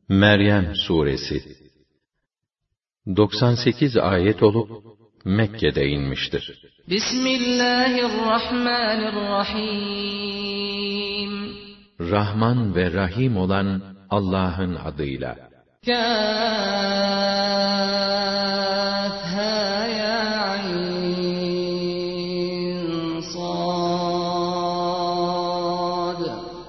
Meryem Suresi 98 ayet olup Mekke'de inmiştir. Bismillahirrahmanirrahim. Rahman ve Rahim olan Allah'ın adıyla. Kâf hâ ya ayn sad.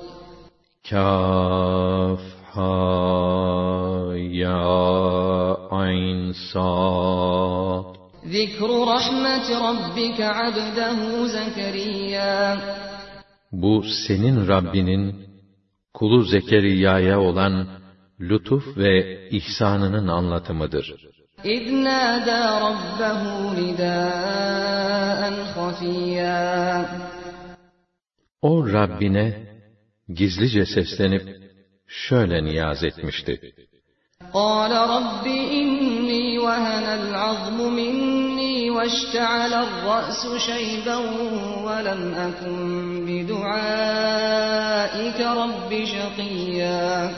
Kâf ha ya ayn sad. Zikru rahmeti rabbike abdehu Zekeriya. Bu senin Rabbinin kulu Zekeriya'ya olan lütuf ve ihsanının anlatımıdır. İz nâdâ rabbehu nidâen khafiyya. O Rabbine gizlice seslenip şöyle niyaz etmişti. قال رب إني وهن العظم مني واشتعل الرأس شيبا ولم أكن بدعائك رب شقيا.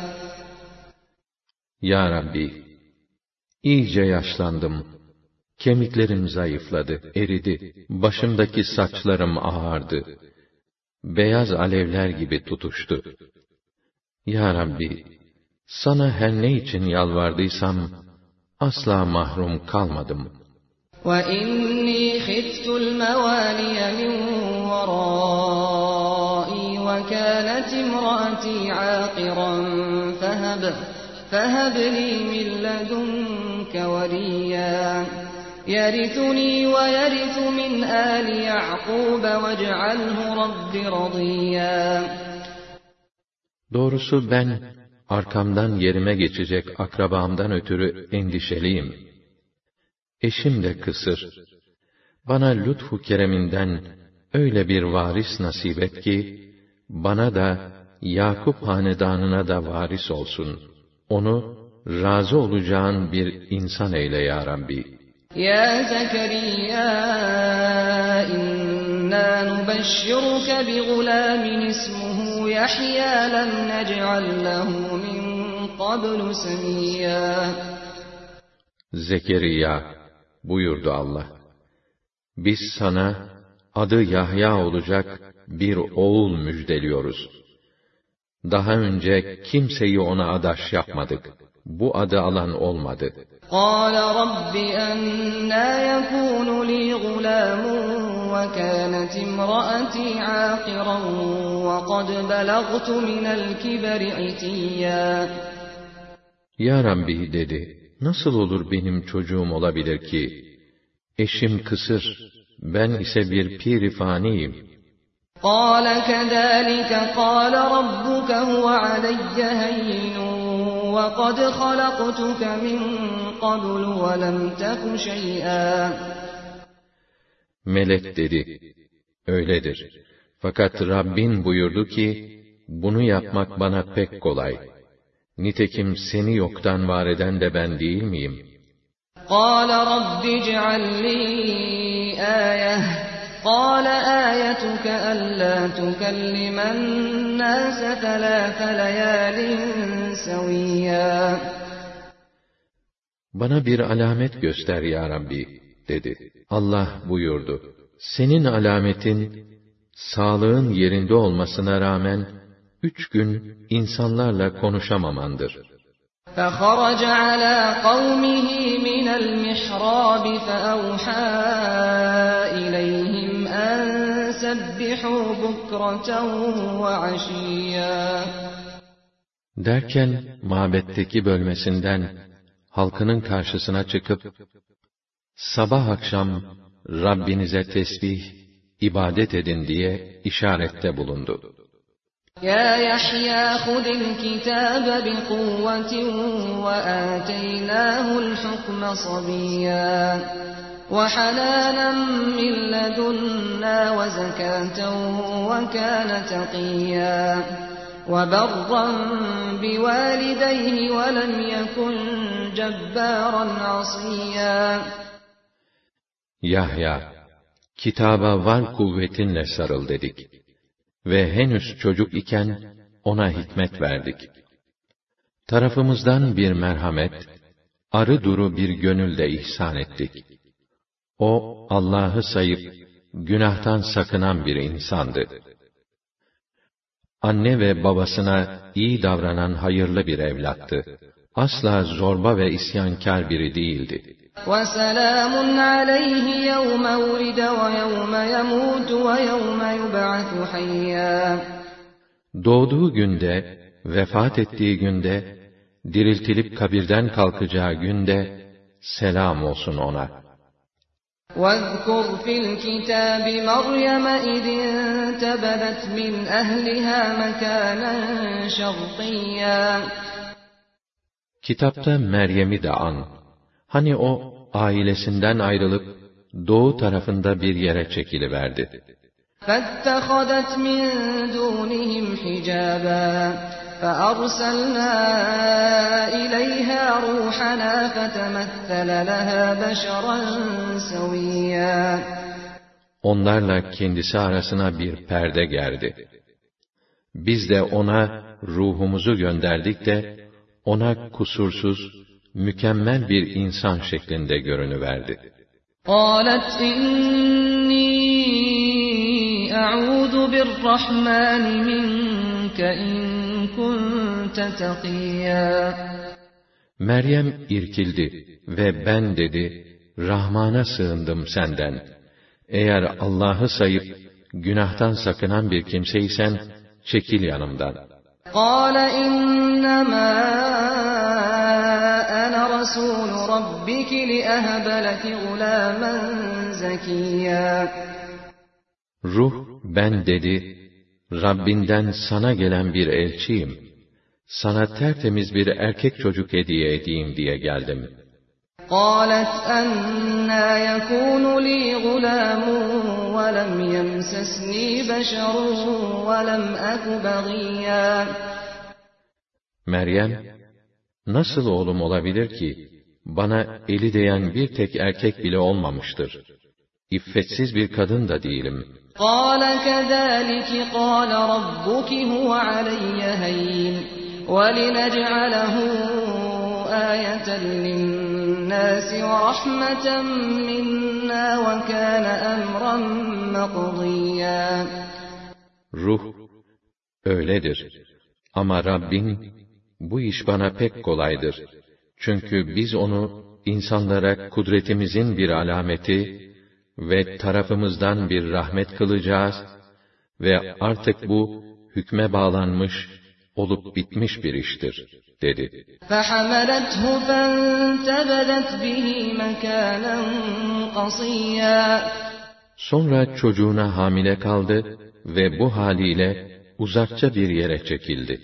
Ya Rabbi, iyice yaşlandım, kemiklerim zayıfladı, eridi, başımdaki saçlarım ağardı, beyaz alevler gibi tutuştu. Ya Rabbi, sana her ne için yalvardıysam, asla mahrum kalmadım. وَإِنِّي خِفْتُ الْمَوَالِيَ مِنْ وَرَائِي وَكَانَتِ امْرَأَتِي عَاقِرًا فَهَبْ لِي مِنْ لَدُنْكَ وَلِيًّا يَرِثُنِي وَيَرِثُ مِنْ آلِ يَعْقُوبَ وَاجْعَلْهُ رَبِّ رَضِيًّا. Doğrusu ben, arkamdan yerime geçecek akrabamdan ötürü endişeliyim. Eşim de kısır. Bana lütfu kereminden öyle bir varis nasip et ki, bana da Yakup hanedanına da varis olsun. Onu razı olacağın bir insan eyle ya Rabbi. Ya Zekeriya, inna nubeshşiruke bi gulamin ismuhu Yahya lem nec'al lehu min qablu semiyya. Zekeriya, buyurdu Allah. Biz sana adı Yahya olacak bir oğul müjdeliyoruz. Daha önce kimseyi ona adaş yapmadık. Bu adı alan olmadı. قَالَ رَبِّ أَنَّى يَكُونُ لِي غُلَامٌ وَكَانَتِ امْرَأَتِي عَاقِرًا وَقَدْ بَلَغْتُ مِنَ الْكِبَرِ عِتِيًّا. Ya Rabbi dedi, nasıl olur benim çocuğum olabilir ki? Eşim kısır, ben ise bir pir-i faniyim. قَالَ كَذَٰلِكَ قَالَ رَبُّكَ هُوَ عَلَيَّ هَيِّنٌ وَقَدْ خَلَقْتُكَ مِنْ قَبْلُ وَلَمْ تَكُ شَيْئًا. Melek dedi, öyledir. Fakat Rabbin buyurdu ki, bunu yapmak bana pek kolay. Nitekim seni yoktan var eden de ben değil miyim? قَالَ رَبِّ اجْعَل لِّي آيَةً قَالَ آيَتُكَ أَلَّا تُكَلِّمَ النَّاسَ ثَلَاثَ لَيَالٍ سَوِيًّا. Bana bir alamet göster ya Rabbi, dedi. Allah buyurdu, senin alametin, sağlığın yerinde olmasına rağmen, 3 gün insanlarla konuşamamandır. فَخَرَجَ عَلَى قَوْمِهِ مِنَ الْمِحْرَابِ فَأَوْحَى إِلَيْهِمْ أَنْ سَبِّحُوا بُكْرَةً وَعَشِيًّا. Derken, mabetteki bölmesinden, halkının karşısına çıkıp, sabah akşam Rabbinize tesbih, ibadet edin diye işarette bulundu. يا يحيى خذ الكتاب بقوة وآتيناه الحكم صبيا وحنانا من لدنا وزكاة وكان تقيا وبرا بوالديه ولم يكن جبارا عصيا. Yahya, kitaba var kuvvetinle sarıl dedik. Ve henüz çocuk iken ona hikmet verdik. Tarafımızdan bir merhamet, arı duru bir gönül de ihsan ettik. O, Allah'ı sayıp, günahtan sakınan bir insandı. Anne ve babasına iyi davranan hayırlı bir evlattı. Asla zorba ve isyankâr biri değildi. وَسَلَامٌ عَلَيْهِ يَوْمَ وُلِدَ وَيَوْمَ يَمُوتُ وَيَوْمَ يُبْعَثُ حَيًّا. Doğduğu günde, vefat ettiği günde, diriltilip kabirden kalkacağı günde, selam olsun ona. وَاذْكُرْ فِي الْكِتَابِ مَرْيَمَ إِذِ انتَبَذَتْ مِنْ أَهْلِهَا مَكَانًا شَرْقِيًّا. Kitapta Meryem'i de an. Hani o, ailesinden ayrılıp, doğu tarafında bir yere çekiliverdi. فَاتَّخَذَتْ مِنْ دُونِهِمْ حِجَابًا فَأَرْسَلْنَا إِلَيْهَا رُوحَنَا فَتَمَثَّلَ لَهَا بَشَرًا سَوِيًّا. Onlarla kendisi arasına bir perde gerdi. Biz de ona ruhumuzu gönderdik de, ona kusursuz, mükemmel bir insan şeklinde görünüverdi. قَالَتْ إِنِّي أَعُوذُ بِالرَّحْمَنِ مِنْكَ إِنْ كُنْتَ تَقِيًّا. Meryem irkildi ve ben dedi, Rahman'a sığındım senden. Eğer Allah'ı sayıp, günahtan sakınan bir kimseysen, çekil yanımdan. قَالَ إِنَّمَا أَنَا رَسُولُ رَبِّكِ لِأَهَبَ لَكِ غُلَامًا زَكِيًّا. Ruh, ben dedi, Rabbinden sana gelen bir elçiyim. Sana tertemiz bir erkek çocuk hediye edeyim diye geldim. قَالَتْ أَنَّى يَكُونُ لِي غُلَامٌ وَلَمْ يَمْسَسْنِي بَشَرٌ وَلَمْ أَكُ بَغِيًّا. Meryem, nasıl oğlum olabilir ki, bana eli değen bir tek erkek bile olmamıştır. İffetsiz bir kadın da değilim. قَالَ كَذَٰلِكِ قَالَ رَبُّكِ هُوَ عَلَيَّ هَيِّنٌ وَلِنَجْعَلَهُ آيَةً لِلنَّاسِ وَرَحْمَةً مِنَّا وَكَانَ أَمْرًا مَقْضِيًّا. Ruh, öyledir. Ama Rabbin, bu iş bana pek kolaydır. Çünkü biz onu insanlara kudretimizin bir alameti ve tarafımızdan bir rahmet kılacağız ve artık bu hükme bağlanmış, olup bitmiş bir iştir, dedi. فَحَمَلَتْهُ فَانْتَبَذَتْ بِهِ مَكَانًا قَصِيًّا. Sonra çocuğuna hamile kaldı ve bu haliyle uzakça bir yere çekildi.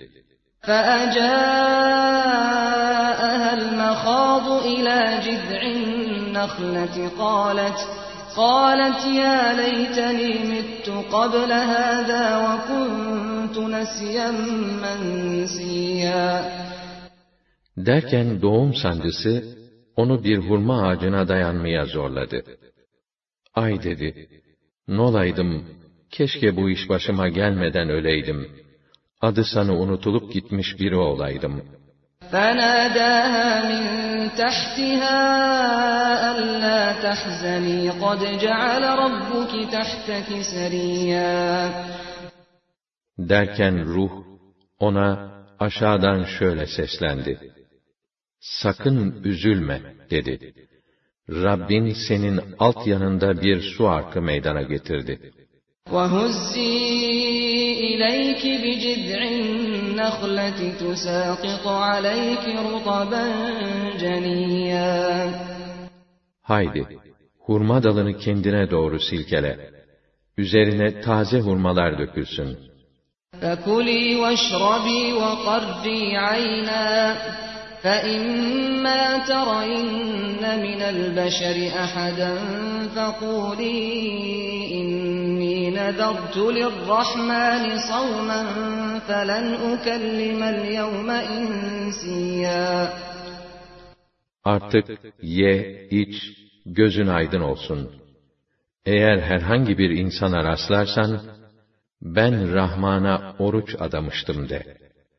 فَأَجَاءَهَا الْمَخَاضُ إِلَى جِذْعِ النَّخْلَةِ قَالَتْ يَا لَيْتَنِي مِتُّ قَبْلَ هَذَا وَكُنْتُ نَسِيًّا مَنْسِيًّا. Derken doğum sancısı, onu bir hurma ağacına dayanmaya zorladı. Ay dedi, n'olaydım, keşke bu iş başıma gelmeden öleydim. Adı sanı unutulup gitmiş biri olaydım. فَنَادَاهَا مِنْ تَحْتِهَا أَلَّا تَحْزَنِي قَدْ جَعَلَ رَبُّكِ تَحْتَكِ سَرِيًّا. Derken ruh, ona aşağıdan şöyle seslendi. Sakın üzülme, dedi. Rabbin senin alt yanında bir su arkı meydana getirdi. وَهُزِّي إِلَيْكِ بِجِذْعِ النَّخْلَةِ تُسَاقِطُ عَلَيْكِ رُطَبًا جَنِيًّا. Haydi, hurma dalını kendine doğru silkele. Üzerine taze hurmalar dökülsün. فَكُلِي وَاشْرَبِي وَقَرِّي عَيْنًا فَإِمَّا تَرَيِنَّ مِنَ الْبَشَرِ أَحَدًا فَقُولِي إِنِّي نَذَرْتُ لِلرَّحْمَنِ صَوْمًا فَلَنْ أُكَلِّمَ الْيَوْمَ إِنْسِيًّا. Artık ye, iç, gözün aydın olsun. Eğer herhangi bir insana rastlarsan, ben Rahman'a oruç adamıştım de.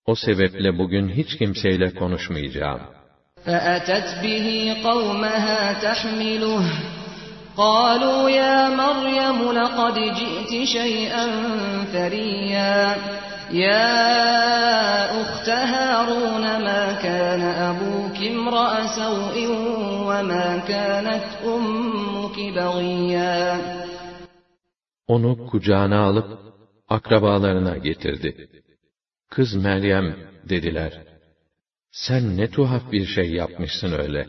O sebeple bugün hiç kimseyle konuşmayacağım. فَأَتَتْ بِهِ قَوْمَهَا تَحْمِلُهُ قَالُوا يَا مَرْيَمُ لَقَدْ جِئْتِ شَيْئًا فَرِيًّا يَا أُخْتَ هَارُونَ مَا كَانَ أَبُوكِ امْرَأَ سَوْءٍ وَمَا كَانَتْ أُمُّكِ بَغِيًّا. Onu kucağına alıp akrabalarına getirdi. Kız Meryem dediler, sen ne tuhaf bir şey yapmışsın öyle.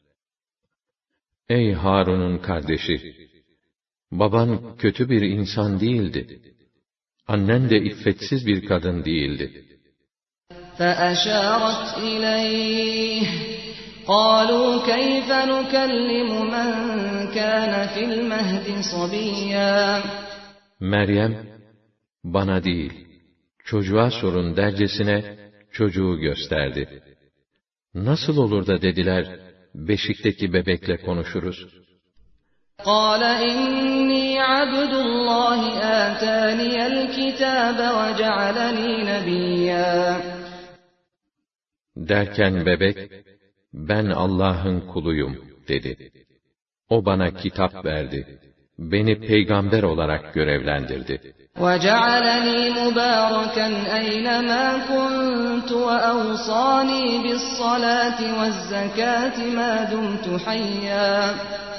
Ey Harun'un kardeşi, baban kötü bir insan değildi. Annen de iffetsiz bir kadın değildi. فَأَشَارَتْ إِلَيْهِ قَالُوا كَيْفَ نُكَلِّمُ مَنْ كَانَ فِي الْمَهْدِ صَبِيًّا. Meryem, bana değil, çocuğa sorun dercesine çocuğu gösterdi. Nasıl olur da dediler, beşikteki bebekle konuşuruz. قَالَ إِنِّي عَبْدُ اللّٰهِ آتَانِيَ الْكِتَابَ وَجَعَلَنِي نَبِيًّا. Derken bebek, ben Allah'ın kuluyum dedi. O bana kitap verdi, beni peygamber olarak görevlendirdi. وَجَعَلَنِي مُبَارَكًا أَيْنَمَا كُنْتُ وَأَوْصَانِي بِالصَّلَاةِ وَالزَّكَاةِ مَا دُمْتُ حَيًّا.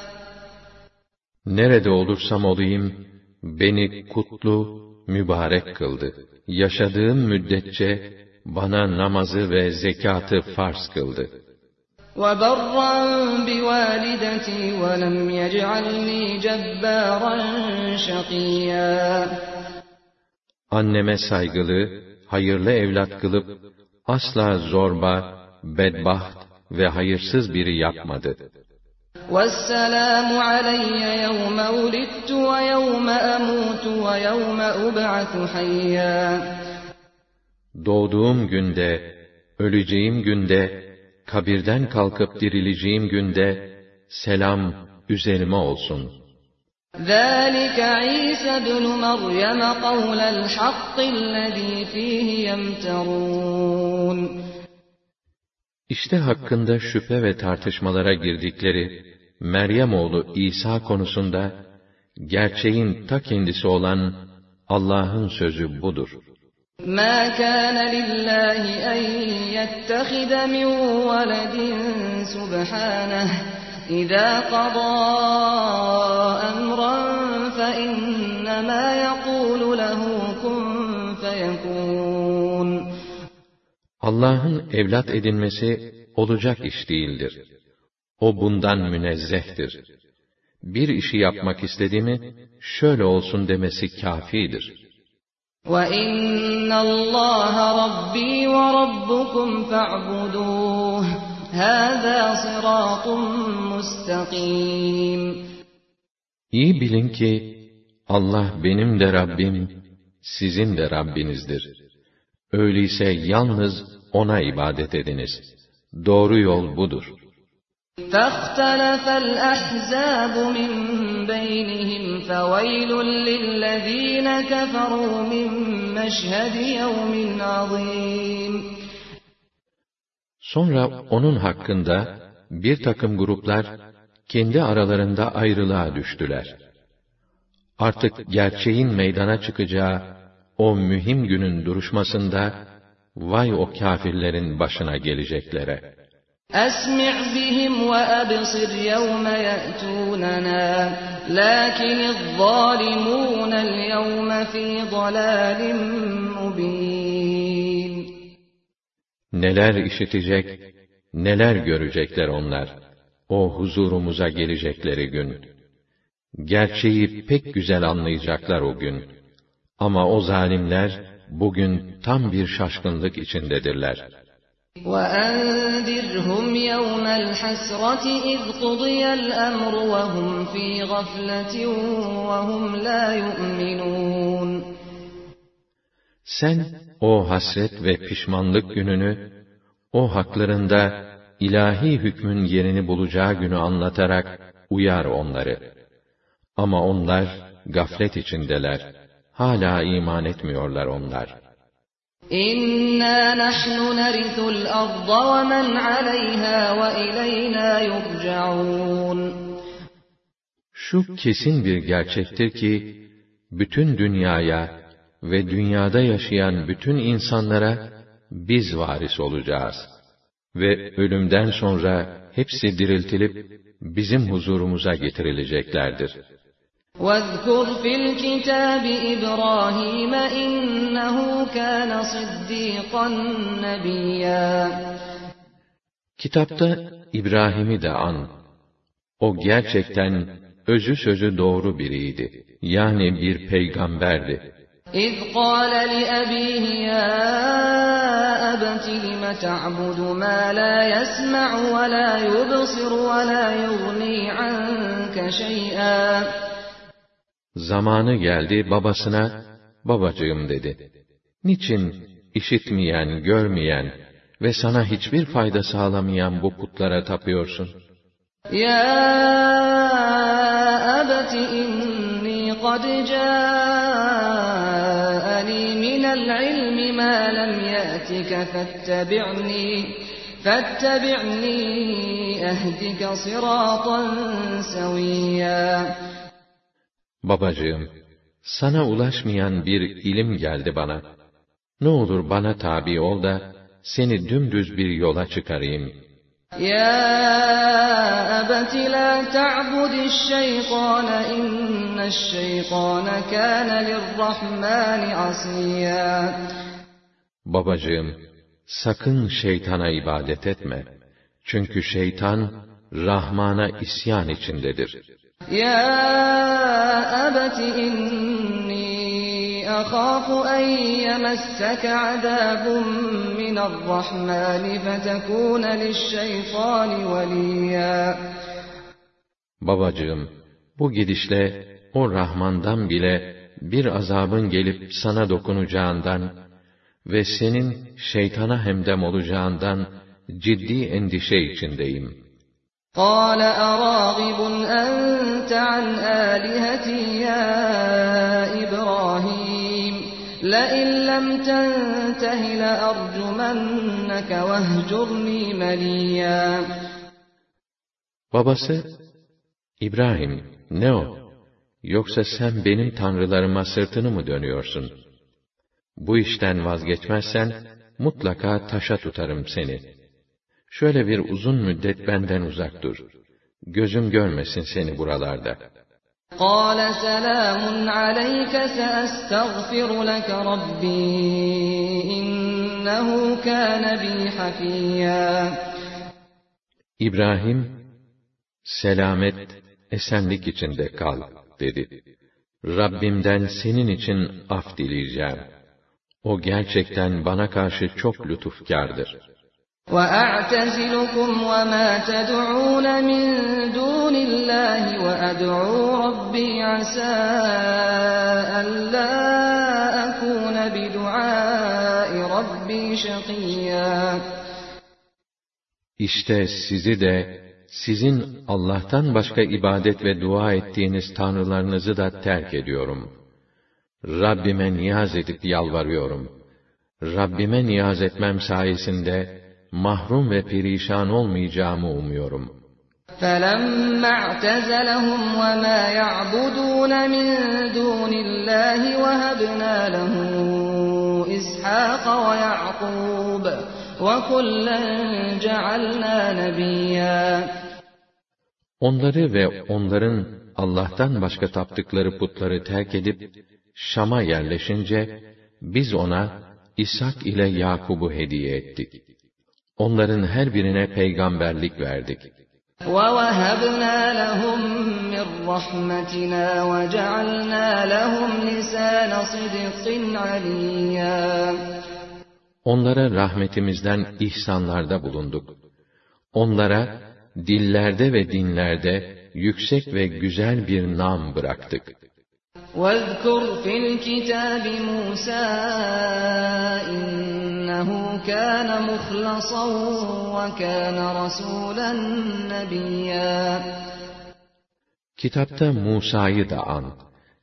Nerede olursam olayım, beni kutlu, mübarek kıldı. Yaşadığım müddetçe bana namazı ve zekatı farz kıldı. وَبَرًّا بِوَالِدَتِي وَلَمْ يَجْعَلْنِي جَبَّارًا شَقِيًّا. Anneme saygılı, hayırlı evlat kılıp, asla zorba, bedbaht ve hayırsız biri yapmadı. وَالسَّلَامُ عَلَيَّ يَوْمَ وُلِدتُّ وَيَوْمَ أَمُوتُ وَيَوْمَ أُبْعَثُ حَيًّا. Doğduğum günde, öleceğim günde, kabirden kalkıp dirileceğim günde, selam üzerime olsun. ذَٰلِكَ عِيسَى ابْنُ مَرْيَمَ قَوْلَ الْحَقِّ الَّذ۪ي ف۪يهِ يَمْتَرُونَ. İşte hakkında şüphe ve tartışmalara girdikleri Meryem oğlu İsa konusunda gerçeğin ta kendisi olan Allah'ın sözü budur. مَا كَانَ لِلّٰهِ أَنْ يَتَّخِذَ مِنْ وَلَدٍ سُبْحَانَهُ إِذَا قَضَى أَمْرًا فَإِنَّمَا يَقُولُ لَهُ كُنْ فَيَكُونُ. Allah'ın evlat edinmesi olacak iş değildir. O bundan münezzehtir. Bir işi yapmak istedi mi, şöyle olsun demesi kâfidir. وَإِنَّ اللّٰهَ رَبِّي وَرَبُّكُمْ فَاعْبُدُوهُ هَذَا صِرَاطٌ مُسْتَقِيمٌ. İyi bilin ki, Allah benim de Rabbim, sizin de Rabbinizdir. Öyleyse yalnız O'na ibadet ediniz. Doğru yol budur. فَاخْتَلَفَ الْأَحْزَابُ مِنْ بَيْنِهِمْ فَوَيْلٌ لِلَّذ۪ينَ كَفَرُوا مِنْ مَشْهَدِ يَوْمٍ عَظِيمٍ. Sonra onun hakkında bir takım gruplar kendi aralarında ayrılığa düştüler. Artık gerçeğin meydana çıkacağı o mühim günün duruşmasında vay o kâfirlerin başına geleceklere. أَسْمِعْ بِهِمْ وَأَبْصِرْ يَوْمَ يَأْتُونَنَا لَكِنِ الظَّالِمُونَ الْيَوْمَ فِي ضَلَالٍ مُبِينٍ. Neler işitecek, neler görecekler onlar, o huzurumuza gelecekleri gün. Gerçeği pek güzel anlayacaklar o gün. Ama o zalimler, bugün tam bir şaşkınlık içindedirler. وَأَنذِرْهُمْ يَوْمَ الْحَسْرَةِ إِذْ قُضِيَ الْأَمْرُ وَهُمْ فِي غَفْلَةٍ وَهُمْ لَا يُؤْمِنُونَ. Sen o hasret ve pişmanlık gününü, o haklarında ilahi hükmün yerini bulacağı günü anlatarak uyar onları. Ama onlar gaflet içindeler. Hala iman etmiyorlar onlar. İnna nahnu narisul arda ve men aleyha ve ileyna yurcaun. Şu kesin bir gerçektir ki, bütün dünyaya ve dünyada yaşayan bütün insanlara biz varis olacağız. Ve ölümden sonra hepsi diriltilip bizim huzurumuza getirileceklerdir. وَاذْكُرْ فِي الْكِتَابِ إِبْرَاهِيمَ إِنَّهُ كَانَ صِدِّيقًا نَبِيًّا. Kitapta İbrahim'i de an. O gerçekten özü sözü doğru biriydi. Yani bir peygamberdi. إِذْ قَالَ لِأَبِيهِ يَا أَبَتِ لِمَ تَعْبُدُ مَا لَا يَسْمَعُ وَلَا يُبْصِرُ وَلَا يُغْنِي عَنكَ شَيْئًا. Zamanı geldi babasına, babacığım dedi. Niçin işitmeyen, görmeyen ve sana hiçbir fayda sağlamayan bu putlara tapıyorsun? Ya abati inni qad ca'ani minel ilmi ma lem ya'tika fattabi'ni ehdika siratan saviyya. Babacığım, sana ulaşmayan bir ilim geldi bana. Ne olur bana tabi ol da, seni dümdüz bir yola çıkarayım. Ya abati la ta'budiş-şeytâne inneş-şeytâne kâne lirrahmâni asiyya. Babacığım, sakın şeytana ibadet etme. Çünkü şeytan, Rahman'a isyan içindedir. Ya abati inni akhafu en yemesseke azabun minarrahmani fetekûne liş-şeytâni veliyya. Babacığım, bu gidişle o Rahman'dan bile bir azabın gelip sana dokunacağından ve senin şeytana hemdem olacağından ciddi endişe içindeyim. قَالَ أَرَاغِبٌ أَنْتَ عَنْ آلِهَتِي يَا إِبْرَاهِيمُ لَئِنْ لَمْ تَنْتَهِ لَأَرْجُمَنَّكَ وَاهْجُرْنِي مَلِيًّا. Babası, İbrahim, ne o? Yoksa sen benim tanrılarıma sırtını mı dönüyorsun? Bu işten vazgeçmezsen, mutlaka taşa tutarım seni. Şöyle bir uzun müddet benden uzak dur. Gözüm görmesin seni buralarda. قَالَ سَلَامٌ عَلَيْكَ سَأَسْتَغْفِرُ لَكَ رَبِّي إِنَّهُ كَانَ بِي حَفِيًّا. İbrahim, selamet, esenlik içinde kal, dedi. Rabbimden senin için af dileyeceğim. O gerçekten bana karşı çok lütufkârdır. وَأَعْتَزِلُكُمْ وَمَا تَدْعُونَ مِنْ دُونِ اللّٰهِ وَأَدْعُو رَبِّي عَسَىٰ أَلَّا أَكُونَ بِدُعَاءِ رَبِّي شَقِيًّا. İşte sizi de, sizin Allah'tan başka ibadet ve dua ettiğiniz tanrılarınızı da terk ediyorum. Rabbime niyaz edip yalvarıyorum. Rabbime niyaz etmem sayesinde, mahrum ve perişan olmayacağımı umuyorum. فَلَمَّا اعْتَزَلَهُمْ وَمَا يَعْبُدُونَ مِنْ دُونِ اللّٰهِ وَهَبْنَا لَهُ إِسْحَاقَ وَيَعْقُوبَ وَكُلًّا جَعَلْنَا نَبِيًّا. Onları ve onların Allah'tan başka taptıkları putları terk edip, Şam'a yerleşince, biz ona İshak ile Yakub'u hediye ettik. Onların her birine peygamberlik verdik. وَوَهَبْنَا لَهُم مِّن رَّحْمَتِنَا وَجَعَلْنَا لَهُمْ لِسَانَ صِدْقٍ عَلِيًّا. Onlara rahmetimizden ihsanlarda bulunduk. Onlara dillerde ve dinlerde yüksek ve güzel bir nam bıraktık. وَاذْكُرْ فِي الْكِتَابِ مُوسَىٰ إِنَّهُ كَانَ مُخْلَصًا وَكَانَ رَسُولًا نَبِيًّا. Kitapta Musa'yı da an.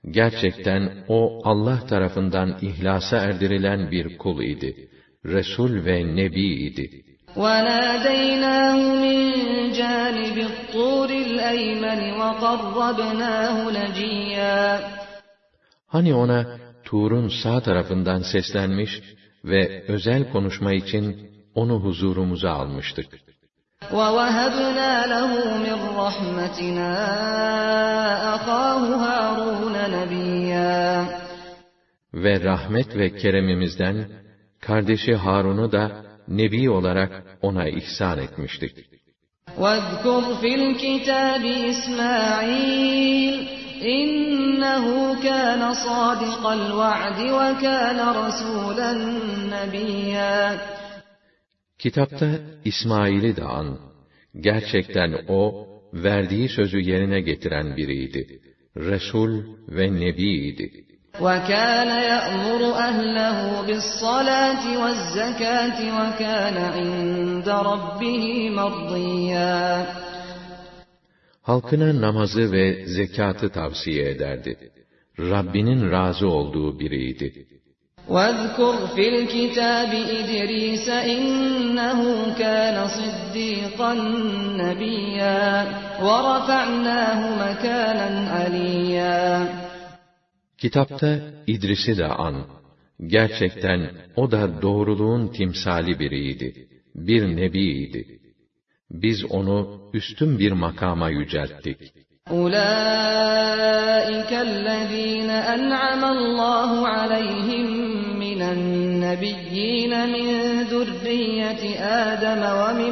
Gerçekten o Allah tarafından ihlasa erdirilen bir kul idi. Resul ve Nebi idi. وَنَادَيْنَاهُ مِنْ جَانِبِ الطُّورِ الْأَيْمَنِ وَقَرَّبْنَاهُ نَجِيًّا. Hani ona Tur'un sağ tarafından seslenmiş ve özel konuşma için onu huzurumuza almıştık. وَوَهَبْنَا لَهُ مِنْ رَحْمَتِنَا أَخَاهُ هَارُونَ نَبِيًّا. Ve rahmet ve keremimizden kardeşi Harun'u da Nebi olarak ona ihsan etmiştik. وَاذْكُرْ فِي الْكِتَابِ إِسْمَاعِيلَ إِنَّهُ كَانَ صَادِقَ الْوَعْدِ وَكَانَ رَسُولًا نَبِيًّا. Kitapta İsmail'i de an. Gerçekten o, verdiği sözü yerine getiren biriydi. Resul ve Nebi'ydi. وَكَانَ يَأْمُرُ أَهْلَهُ بِالصَّلَاةِ وَالزَّكَاةِ وَكَانَ عِندَ رَبِّهِ مَرْضِيًّا. Halkına namazı ve zekatı tavsiye ederdi. Rabbinin razı olduğu biriydi. وَاذْكُرْ فِي الْكِتَابِ إِدْرِيسَ إِنَّهُ كَانَ صِدِّيقًا نَبِيًّا وَرَفَعْنَاهُ مَكَانًا عَلِيًّا. Kitapta İdris'i de an. Gerçekten o da doğruluğun timsali biriydi. Bir nebiydi. Biz onu üstün bir makama yücelttik. أُولَٰئِكَ الَّذ۪ينَ أَنْعَمَ اللّٰهُ عَلَيْهِمْ مِنَ النَّبِيِّينَ مِنْ ذُرِّيَّةِ آدَمَ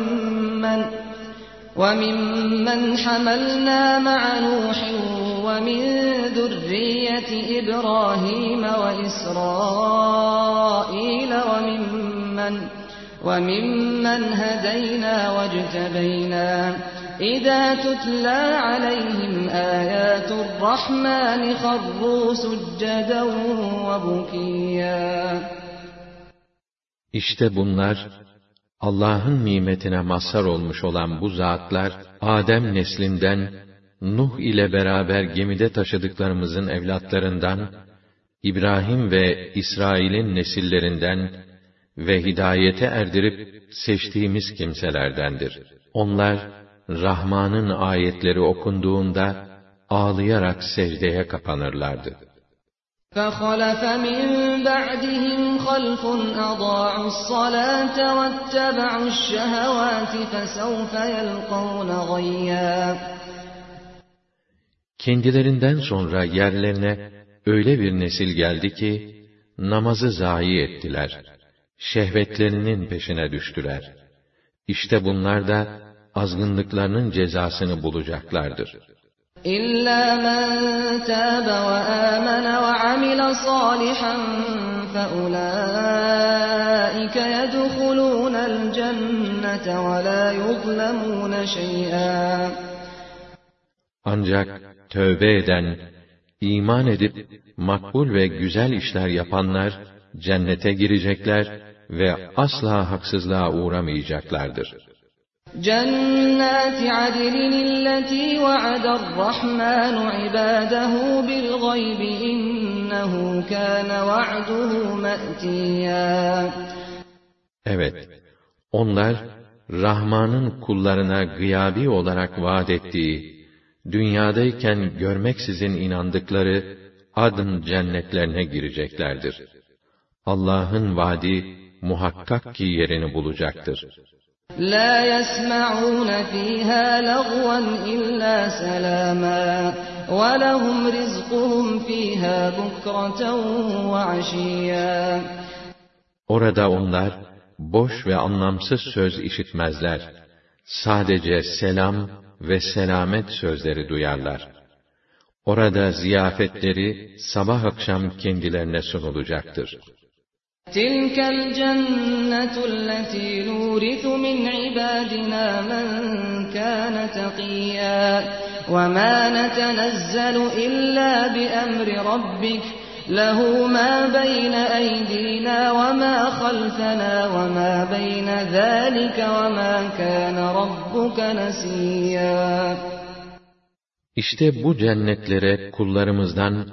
وَمِمَّنْ حَمَلْنَا مَعَ نُوحٍ وَمِنْ ذُرِّيَّةِ إِبْرَاهِيمَ وَإِسْرَائِيلَ وَمِمَّنْ هَدَيْنَا وَاجْتَبَيْنَا إِذَا تُتْلَى عَلَيْهِمْ آيَاتُ الرَّحْمَنِ خَرُّوا سُجَّدًا وَبُكِيًّا. İşte bunlar, Allah'ın nimetine mazhar olmuş olan bu zatlar, Adem neslinden, Nuh ile beraber gemide taşıdıklarımızın evlatlarından, İbrahim ve İsrail'in nesillerinden ve hidayete erdirip seçtiğimiz kimselerdendir. Onlar, Rahman'ın ayetleri okunduğunda, ağlayarak secdeye kapanırlardı. فَخَلَفَ مِنْ بَعْدِهِمْ خَلْفٌ أَضَاعُوا الصَّلَاةَ وَاتَّبَعُوا الشَّهَوَاتِ فَسَوْفَ يَلْقَوْنَ غَيًّا. Kendilerinden sonra yerlerine öyle bir nesil geldi ki, namazı zayi ettiler. Şehvetlerinin peşine düştüler. İşte bunlar da, azgınlıklarının cezasını bulacaklardır. إِلَّا مَنْ تَابَ وَآمَنَ وَعَمِلَ صَالِحًا فَأُولَٰئِكَ يَدْخُلُونَ الْجَنَّةَ وَلَا يُظْلَمُونَ شَيْئًا. Ancak tövbe eden, iman edip makbul ve güzel işler yapanlar cennete girecekler ve asla haksızlığa uğramayacaklardır. جَنَّاتِ عَدْنٍ الَّتِي وَعَدَ الرَّحْمَنُ عِبَادَهُ بِالْغَيْبِ إِنَّهُ كَانَ وَعْدُهُ مَأْتِيًّا. Evet, onlar, Rahman'ın kullarına gıyabi olarak vaat ettiği, dünyadayken görmeksizin inandıkları adın cennetlerine gireceklerdir. Allah'ın vaadi muhakkak ki yerini bulacaktır. لَا يَسْمَعُونَ فِيهَا لَغْوًا إِلَّا سَلَامًا وَلَهُمْ رِزْقُهُمْ فِيهَا بُكْرَةً وَعَشِيًّا. Orada onlar, boş ve anlamsız söz işitmezler. Sadece selam ve selamet sözleri duyarlar. Orada ziyafetleri sabah akşam kendilerine sunulacaktır. تِلْكَ الْجَنَّةُ الَّتِي نُورِثُ مِنْ عِبَادِنَا مَنْ كَانَ تَقِيًّا وَمَا نَتَنَزَّلُ إِلَّا بِأَمْرِ رَبِّكَ لَهُ مَا بَيْنَ أَيْدِينَا وَمَا خَلْفَنَا وَمَا بَيْنَ ذَٰلِكَ وَمَا كَانَ رَبُّكَ نَسِيًّا. İşte bu cennetlere kullarımızdan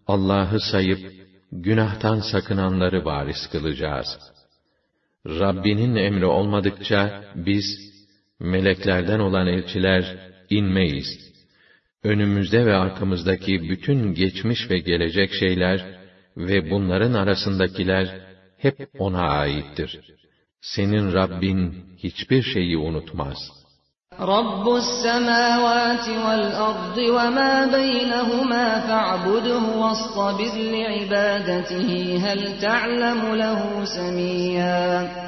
Allah'ı sayıp, günahtan sakınanları varis kılacağız. Rabbinin emri olmadıkça, biz, meleklerden olan elçiler, inmeyiz. Önümüzde ve arkamızdaki bütün geçmiş ve gelecek şeyler ve bunların arasındakiler, hep ona aittir. Senin Rabbin hiçbir şeyi unutmaz. Rabbus semâvâti vel ardı ve mâ beynehumâ fe'buduhu vastabir li'ibâdetihi hel ta'lemu lehu semiyyâ.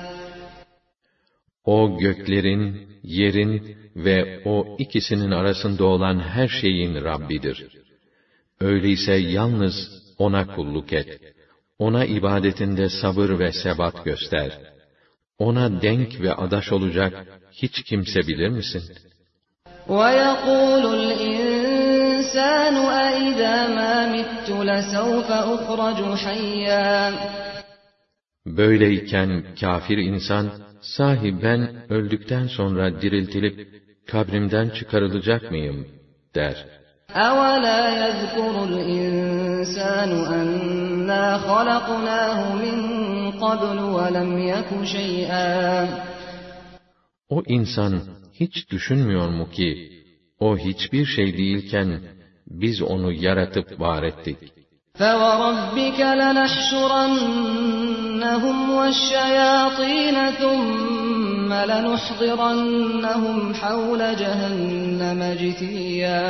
O göklerin, yerin ve o ikisinin arasında olan her şeyin Rabbidir. Öyleyse yalnız ona kulluk et. Ona ibadetinde sabır ve sebat göster. Ona denk ve adaş olacak hiç kimse bilir misin? وَيَقُولُ الْاِنْسَانُ اَئِذَا مَا مِتُّ لَسَوْفَ اُخْرَجُ حَيًّا. Böyleyken kafir insan, sahi ben öldükten sonra diriltilip kabrimden çıkarılacak mıyım der. أَوَلَا يَذْكُرُ الْاِنْسَانُ أَنَّا خَلَقْنَاهُ مِنْ قَبْلُ وَلَمْ يَكُ شَيْئًا. O insan hiç düşünmüyor mu ki, o hiçbir şey değilken, biz onu yaratıp var ettik. فَوَرَبِّكَ لَنَحْشُرَنَّهُمْ وَالشَّيَاطِينَ ثُمَّ لَنُحْضِرَنَّهُمْ حَوْلَ جَهَنَّمَ جِثِيًّا.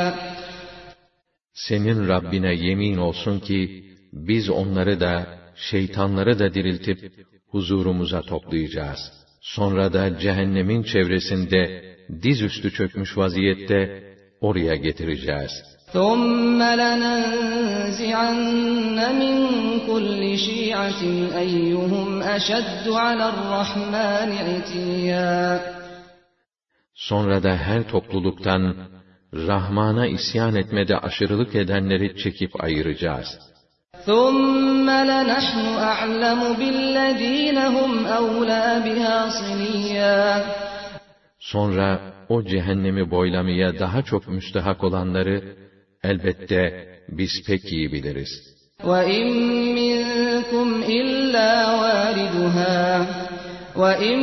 Senin Rabbine yemin olsun ki, biz onları da, şeytanları da diriltip, huzurumuza toplayacağız. Sonra da cehennemin çevresinde, dizüstü çökmüş vaziyette, oraya getireceğiz. ثُمَّ لَنَنْزِعَنَّ مِنْ كُلِّ شِيعَةٍ أَيُّهُمْ أَشَدُّ عَلَى الرَّحْمَنِ عِتِيًّا. Sonra da her topluluktan, Rahman'a isyan etmede aşırılık edenleri çekip ayıracağız. ثُمَّ لَنَحْنُ أَعْلَمُ بِالَّذ۪ينَ هُمْ أَوْلَى بِهَا صِلِيًّا. Sonra o cehennemi boylamaya daha çok müstehak olanları, elbette biz pek iyi biliriz. وَاِنْ مِنْكُمْ إِلَّا وَارِدُهَا وَاِنْ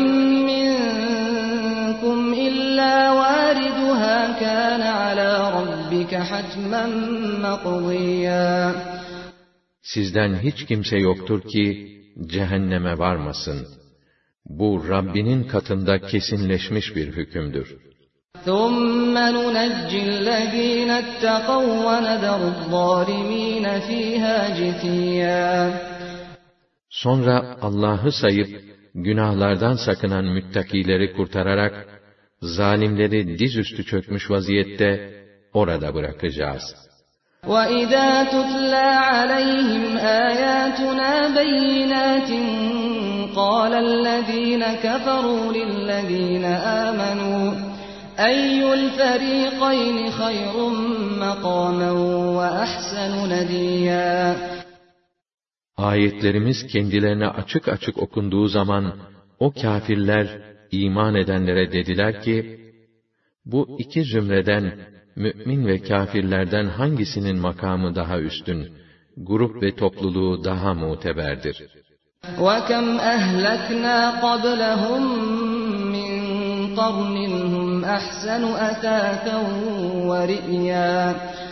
مِنْكُمْ إِلَّا وَارِدُهَا كَانَ عَلَى رَبِّكَ حَتْمًا مَقْضِيًّا. Sizden hiç kimse yoktur ki, cehenneme varmasın. Bu Rabbinin katında kesinleşmiş bir hükümdür. ثُمَّ نُنَجِّي الَّذ۪ينَ اتَّقَوْا وَنَذَرُ الظَّالِم۪ينَ ف۪يهَا جِثِيًّا. Sonra Allah'ı sayıp, günahlardan sakınan müttakileri kurtararak, zalimleri dizüstü çökmüş vaziyette orada bırakacağız. وَإِذَا تُتْلَى عَلَيْهِمْ آيَاتُنَا بَيِّنَاتٍ قَالَ الَّذ۪ينَ كَفَرُوا لِلَّذ۪ينَ آمَنُوا أَيُّ الْفَر۪يقَيْنِ خَيْرٌ مَقَامًا وَأَحْسَنُ نَدِيًّا. Ayetlerimiz kendilerine açık açık okunduğu zaman, o kâfirler, iman edenlere dediler ki, bu iki zümreden, mü'min ve kâfirlerden hangisinin makamı daha üstün, grup ve topluluğu daha muteberdir? وَكَمْ أَهْلَكْنَا قَبْلَهُمْ مِنْ قَرْنٍ هُمْ أَحْسَنُ أَثَاثًا وَرِئْيًا.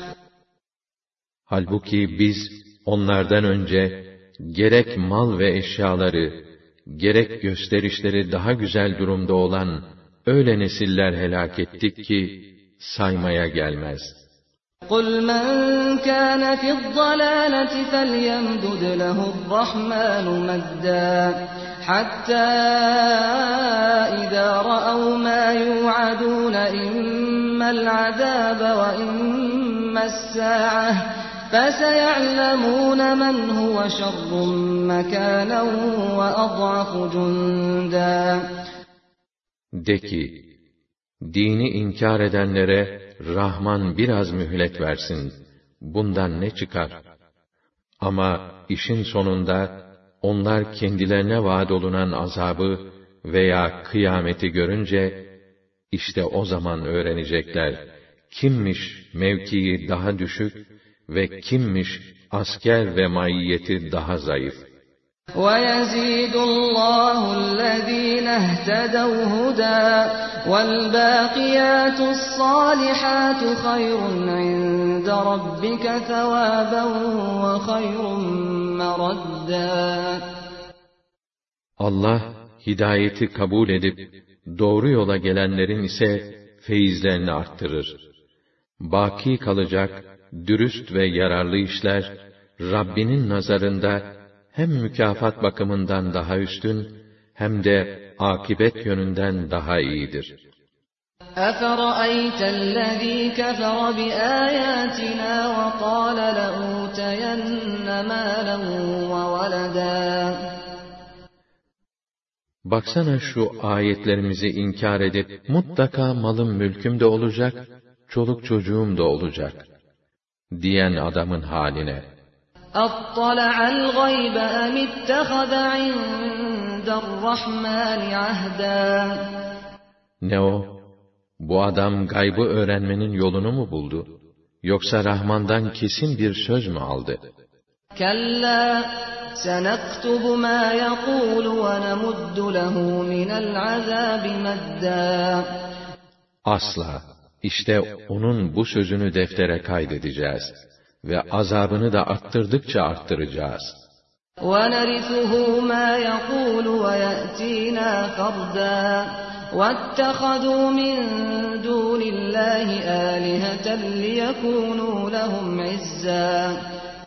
Halbuki biz, onlardan önce, gerek mal ve eşyaları, gerek gösterişleri daha güzel durumda olan, öyle nesiller helak ettik ki, saymaya gelmez. قُلْ مَنْ كَانَ فِي الضَّلَالَةِ فَلْيَمْدُدْ لَهُ الرَّحْمَنُ مَدًّا حَتَّى إِذَا رَأَوْا مَا يُوعَدُونَ إِمَّا الْعَذَابَ وَإِمَّا السَّاعَةَ فَسَيَعْلَمُونَ مَنْ هُوَ شَرٌّ مَكَانًا وَأَضْعَفُ جُنْدًا. De ki, dini inkar edenlere Rahman biraz mühlet versin, bundan ne çıkar? Ama işin sonunda, onlar kendilerine vaad olunan azabı veya kıyameti görünce, işte o zaman öğrenecekler, kimmiş mevkii daha düşük ve kimmiş asker ve maiyeti daha zayıf. وَيَزِيدُ اللّٰهُ الَّذ۪ينَ اهْتَدَوْا هُدًى وَالْبَاقِيَاتُ الصَّالِحَاتُ خَيْرٌ عِنْدَ رَبِّكَ ثَوَابًا وَخَيْرٌ مَرَدًّا. Allah, hidayeti kabul edip, doğru yola gelenlerin ise feyizlerini arttırır. Baki kalacak, dürüst ve yararlı işler, Rabbinin nazarında, hem mükafat bakımından daha üstün, hem de akibet yönünden daha iyidir. أَفَرَأَيْتَ الَّذ۪ي كَفَرَ بِآيَاتِنَا وَقَالَ لَأُوتَيَنَّ مَالًا وَوَلَدًا. Baksana şu ayetlerimizi inkar edip, mutlaka malım mülküm de olacak, çoluk çocuğum da olacak, diyen adamın haline. أَطَّلَعَ الْغَيْبَ أَمِ اتَّخَذَ عِندَ الرَّحْمَنِ عَهْدًا. Ne o? Bu adam gaybı öğrenmenin yolunu mu buldu? Yoksa Rahman'dan kesin bir söz mü aldı? كَلَّا سَنَكْتُبُ مَا يَقُولُ وَنَمُدُّ لَهُ مِنَ الْعَذَابِ مَدًّا. Asla! İşte onun bu sözünü deftere kaydedeceğiz ve azabını da arttırdıkça arttıracağız. وَنَرِثُهُ مَا يَقُولُ وَيَأْتِينَا فَرْدًا. وَاتَّخَذُوا مِن دُونِ اللّٰهِ آلِهَةً لِيَكُونُوا لَهُمْ عِزًّا.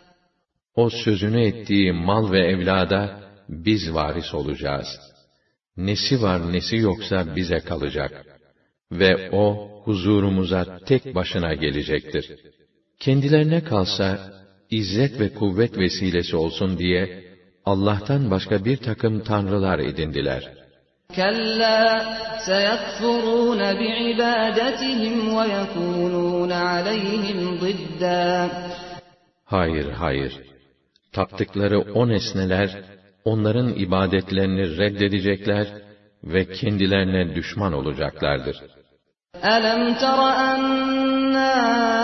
O sözünü ettiği mal ve evlada biz varis olacağız. Nesi var nesi yoksa bize kalacak. Ve o huzurumuza tek başına gelecektir. Kendilerine kalsa, izzet ve kuvvet vesilesi olsun diye, Allah'tan başka bir takım tanrılar edindiler. كَلَّا سَيَكْفُرُونَ بِعِبَادَتِهِمْ وَيَكُونُونَ عَلَيْهِمْ ضِدًّا. Hayır, hayır. Taptıkları o nesneler, onların ibadetlerini reddedecekler ve kendilerine düşman olacaklardır. أَلَمْ تَرَ أَنَّا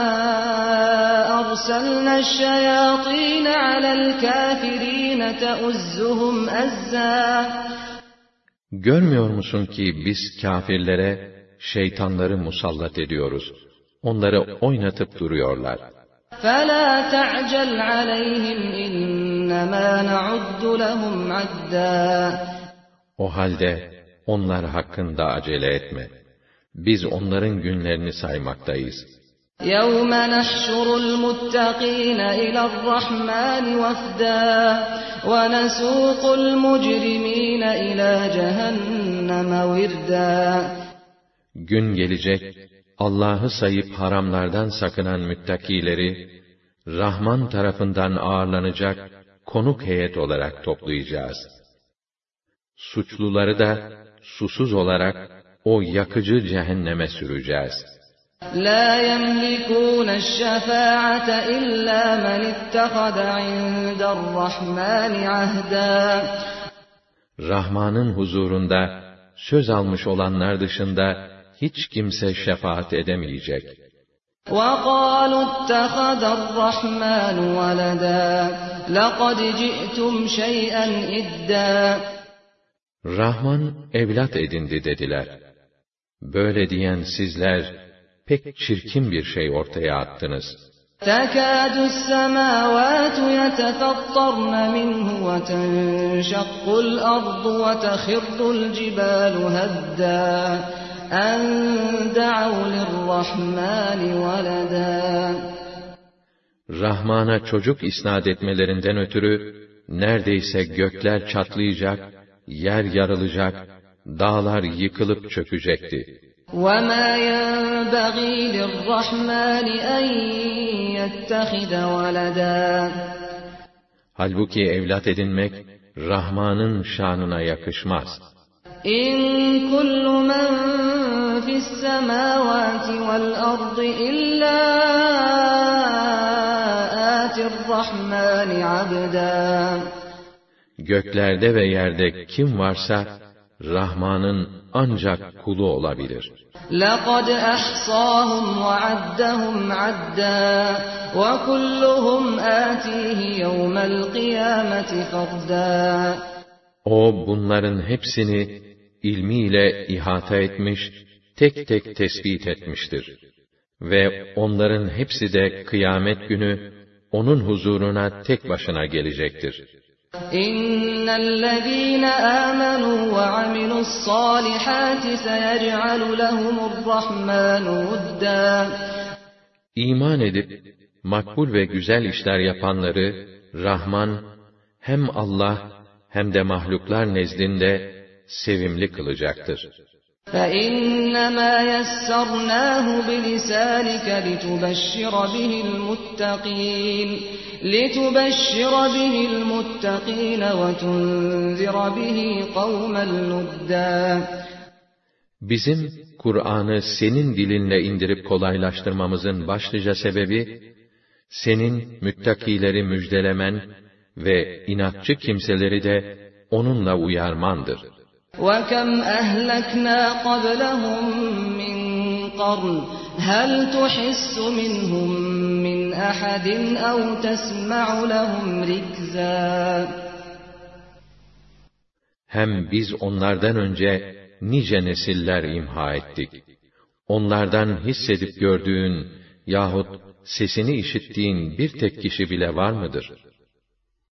أَرْسَلْنَا الشَّيَاطِينَ عَلَى الْكَافِرِينَ تَؤُزُّهُمْ أَزًّا. Görmüyor musun ki biz kâfirlere şeytanları musallat ediyoruz. Onları oynatıp duruyorlar. فَلَا تَعْجَلْ عَلَيْهِمْ إِنَّمَا نَعُدُّ لَهُمْ عَدًّا. O halde onlar hakkında acele etme. Biz onların günlerini saymaktayız. يَوْمَ نَحْشُرُ الْمُتَّقِينَ إِلَى الرَّحْمَنِ وَفْدًا وَنَسُوقُ الْمُجْرِمِينَ إِلَى جَهَنَّمَ وِرْدًا. Gün gelecek, Allah'ı sayıp haramlardan sakınan müttakileri, Rahman tarafından ağırlanacak konuk heyet olarak toplayacağız. Suçluları da susuz olarak o yakıcı cehenneme süreceğiz. لَا يَمْلِكُونَ الشَّفَاعَةَ إِلَّا مَنِ اتَّخَذَ عِندَ الرَّحْمَنِ عَهْدًا. Rahman'ın huzurunda söz almış olanlar dışında hiç kimse şefaat edemeyecek. وَقَالُوا اتَّخَذَ الرَّحْمَنُ وَلَدًا لَقَدْ جِئْتُمْ شَيْئًا إِدًّا. Rahman evlat edindi dediler. Böyle diyen sizler pek çirkin bir şey ortaya attınız. تَكَادُ السَّمَاوَاتُ يَتَفَطَّرْنَ مِنْهُ وَتَنشَقُّ الْأَرْضُ وَتَخِرُّ الْجِبَالُ هَدًّا أَنْ دَعَوْا لِلرَّحْمَنِ وَلَدًا. Rahman'a çocuk isnat etmelerinden ötürü neredeyse gökler çatlayacak, yer yarılacak, dağlar yıkılıp çökecekti. وَمَا يَنبَغِي لِلرَّحْمَنِ أَنْ يَتَّخِذَ وَلَدًا. Halbuki evlat edinmek, Rahman'ın şanına yakışmaz. إِنْ كُلُّ مَنْ فِي السَّمَاوَاتِ وَالْأَرْضِ إِلَّا آتِ الرَّحْمَنِ عَبْدًا. Göklerde ve yerde kim varsa, Rahman'ın ancak kulu olabilir. لَقَدْ أَحْصَاهُمْ وَعَدَّهُمْ عَدًّا وَكُلُّهُمْ آتِيهِ يَوْمَ الْقِيَامَةِ فَرْدًا. O bunların hepsini ilmiyle ihata etmiş, tek tek tespit etmiştir. Ve onların hepsi de kıyamet günü onun huzuruna tek başına gelecektir. İnnellezîne âmenû ve amilussâlihâti seyec'alu lehumurrahmânu vuddâ. İman edip makbul ve güzel işler yapanları Rahman hem Allah hem de mahluklar nezdinde sevimli kılacaktır. فَإِنَّمَا يَسَّرْنَاهُ بِلِسَانِكَ لِتُبَشِّرَ بِهِ الْمُتَّقِينَ وَتُنذِرَ بِهِ قَوْمًا لُدًّا. Bizim Kur'an'ı senin dilinle indirip kolaylaştırmamızın başlıca sebebi, senin müttakileri müjdelemen ve inatçı kimseleri de onunla uyarmandır. وَكَمْ أَهْلَكْنَا قَبْلَهُمْ مِنْ قَرْنٍ هَلْ تُحِسُّ مِنْهُمْ مِنْ أَحَدٍ أَوْ تَسْمَعُ لَهُمْ رِكْزًا. Hem biz onlardan önce nice nesiller imha ettik. Onlardan hissedip gördüğün yahut sesini işittiğin bir tek kişi bile var mıdır?